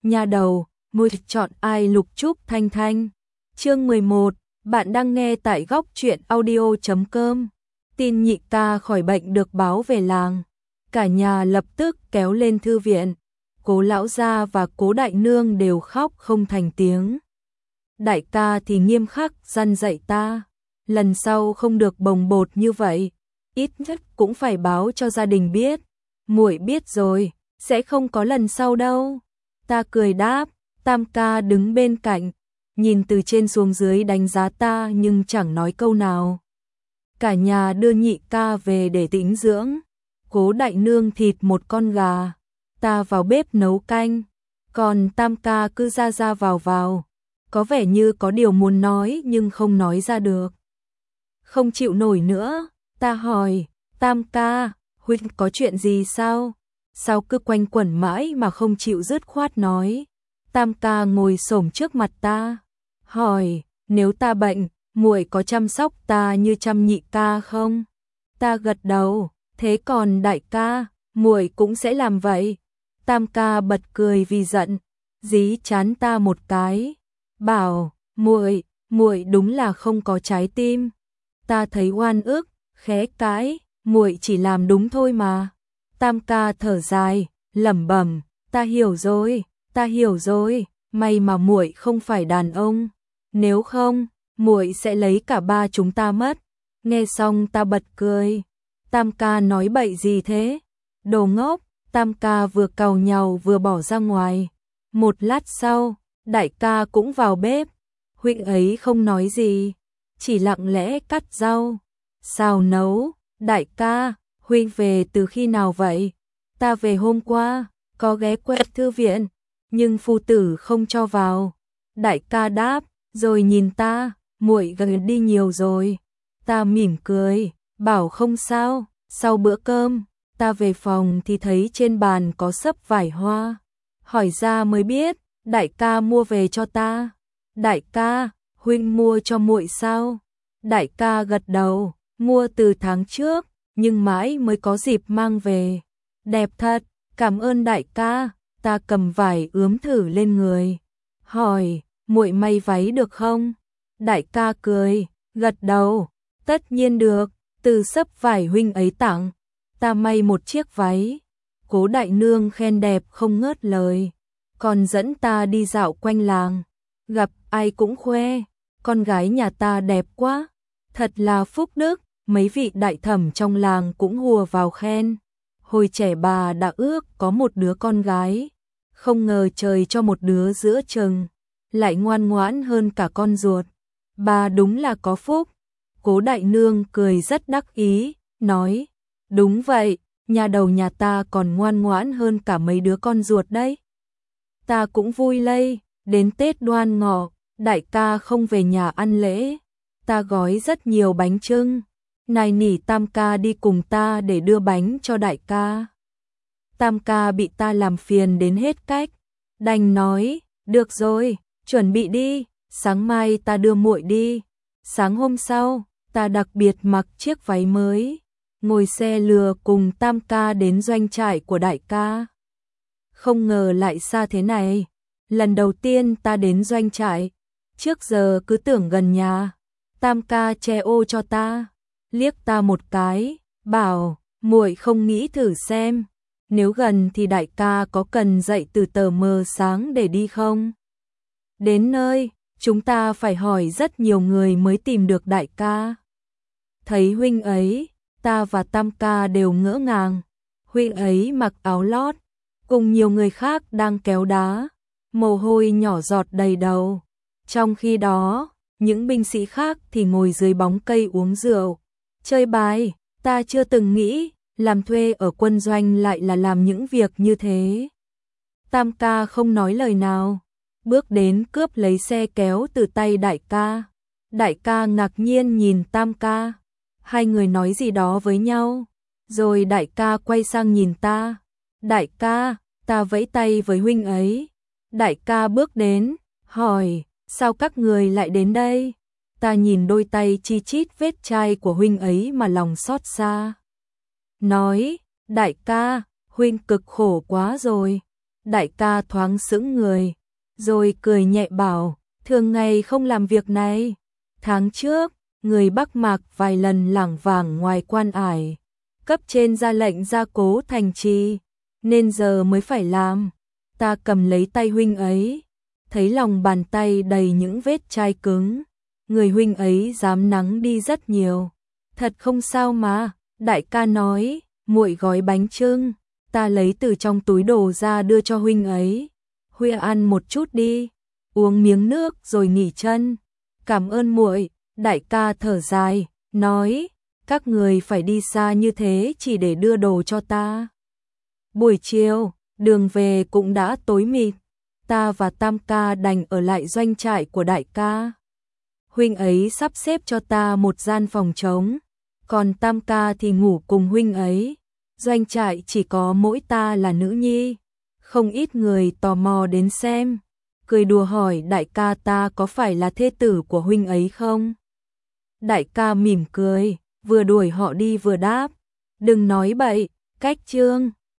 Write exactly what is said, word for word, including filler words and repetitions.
Nhà đầu, môi chọn ai Lục Trúc Thanh Thanh. Chương mười một, bạn đang nghe tại góc truyện audio chấm com. Tin nhị ca khỏi bệnh được báo về làng. Cả nhà lập tức kéo lên thư viện. Cố lão gia và cố đại nương đều khóc không thành tiếng. Đại ca thì nghiêm khắc răn dạy ta. Lần sau không được bồng bột như vậy. Ít nhất cũng phải báo cho gia đình biết. Muội biết rồi, sẽ không có lần sau đâu. Ta cười đáp, Tam ca đứng bên cạnh, nhìn từ trên xuống dưới đánh giá ta nhưng chẳng nói câu nào. Cả nhà đưa nhị ca về để tĩnh dưỡng. Cố đại nương thịt một con gà, ta vào bếp nấu canh, còn Tam ca cứ ra ra vào vào, có vẻ như có điều muốn nói nhưng không nói ra được. Không chịu nổi nữa, ta hỏi, Tam ca, huynh có chuyện gì sao? Sao cứ quanh quẩn mãi mà không chịu dứt khoát nói. Tam ca ngồi xổm trước mặt ta, hỏi, nếu ta bệnh, muội có chăm sóc ta như chăm nhị ca không? Ta gật đầu, thế còn đại ca, muội cũng sẽ làm vậy. Tam ca bật cười vì giận, dí chán ta một cái, bảo, muội, muội đúng là không có trái tim. Ta thấy oan ức, khẽ cãi, muội chỉ làm đúng thôi mà. Tam ca thở dài, lẩm bẩm, ta hiểu rồi, ta hiểu rồi, may mà muội không phải đàn ông, nếu không, muội sẽ lấy cả ba chúng ta mất. Nghe xong ta bật cười. Tam ca nói bậy gì thế? Đồ ngốc. Tam ca vừa càu nhàu vừa bỏ ra ngoài. Một lát sau, đại ca cũng vào bếp. Huynh ấy không nói gì, chỉ lặng lẽ cắt rau, xào nấu. Đại ca, huynh về từ khi nào vậy? Ta về hôm qua, có ghé qua thư viện, nhưng phu tử không cho vào. Đại ca đáp, rồi nhìn ta, muội gần đi nhiều rồi. Ta mỉm cười, bảo không sao. Sau bữa cơm, ta về phòng thì thấy trên bàn có xấp vải hoa. Hỏi ra mới biết, đại ca mua về cho ta. Đại ca, huynh mua cho muội sao? Đại ca gật đầu, mua từ tháng trước, nhưng mãi mới có dịp mang về. Đẹp thật, cảm ơn đại ca. Ta cầm vải ướm thử lên người, hỏi, muội may váy được không? Đại ca cười, gật đầu, tất nhiên được, từ xấp vải huynh ấy tặng, ta may một chiếc váy. Cố đại nương khen đẹp không ngớt lời, còn dẫn ta đi dạo quanh làng, gặp ai cũng khoe, con gái nhà ta đẹp quá, thật là phúc đức. Mấy vị đại thẩm trong làng cũng hùa vào khen. Hồi trẻ bà đã ước có một đứa con gái, không ngờ trời cho một đứa giữa chừng, lại ngoan ngoãn hơn cả con ruột. Bà đúng là có phúc. Cố đại nương cười rất đắc ý, nói, đúng vậy, nhà đầu nhà ta còn ngoan ngoãn hơn cả mấy đứa con ruột đấy. Ta cũng vui lây, đến Tết Đoan Ngọ, đại ca không về nhà ăn lễ, ta gói rất nhiều bánh chưng, nài nỉ Tam ca đi cùng ta để đưa bánh cho đại ca. Tam ca bị ta làm phiền đến hết cách, đành nói, được rồi, chuẩn bị đi, sáng mai ta đưa muội đi. Sáng hôm sau, ta đặc biệt mặc chiếc váy mới, ngồi xe lừa cùng Tam ca đến doanh trại của đại ca. Không ngờ lại xa thế này, lần đầu tiên ta đến doanh trại, trước giờ cứ tưởng gần nhà. Tam ca che ô cho ta, liếc ta một cái, bảo, muội không nghĩ thử xem, nếu gần thì đại ca có cần dậy từ tờ mờ sáng để đi không? Đến nơi, chúng ta phải hỏi rất nhiều người mới tìm được đại ca. Thấy huynh ấy, ta và Tam ca đều ngỡ ngàng. Huynh ấy mặc áo lót, cùng nhiều người khác đang kéo đá, mồ hôi nhỏ giọt đầy đầu. Trong khi đó, những binh sĩ khác thì ngồi dưới bóng cây uống rượu, chơi bài. Ta chưa từng nghĩ, làm thuê ở quân doanh lại là làm những việc như thế. Tam ca không nói lời nào, bước đến cướp lấy xe kéo từ tay đại ca. Đại ca ngạc nhiên nhìn Tam ca, hai người nói gì đó với nhau, rồi đại ca quay sang nhìn ta. Đại ca, ta vẫy tay với huynh ấy. Đại ca bước đến, hỏi, sao các người lại đến đây? Ta nhìn đôi tay chi chít vết chai của huynh ấy mà lòng xót xa. Nói, đại ca, huynh cực khổ quá rồi. Đại ca thoáng sững người, rồi cười nhẹ bảo, thường ngày không làm việc này. Tháng trước, người Bắc Mạc vài lần lảng vảng ngoài quan ải, cấp trên ra lệnh gia cố thành trì, nên giờ mới phải làm. Ta cầm lấy tay huynh ấy, thấy lòng bàn tay đầy những vết chai cứng, người huynh ấy dám nắng đi rất nhiều. Thật không sao mà, đại ca nói, muội gói bánh chưng, ta lấy từ trong túi đồ ra đưa cho huynh ấy. Huy ăn một chút đi, uống miếng nước rồi nghỉ chân. Cảm ơn muội. Đại ca thở dài, nói, các người phải đi xa như thế chỉ để đưa đồ cho ta. Buổi chiều, đường về cũng đã tối mịt, ta và Tam ca đành ở lại doanh trại của đại ca. Huynh ấy sắp xếp cho ta một gian phòng trống, còn Tam ca thì ngủ cùng huynh ấy. Doanh trại chỉ có mỗi ta là nữ nhi, không ít người tò mò đến xem, cười đùa hỏi đại ca ta có phải là thê tử của huynh ấy không? Đại ca mỉm cười, vừa đuổi họ đi vừa đáp, đừng nói bậy, cách chương.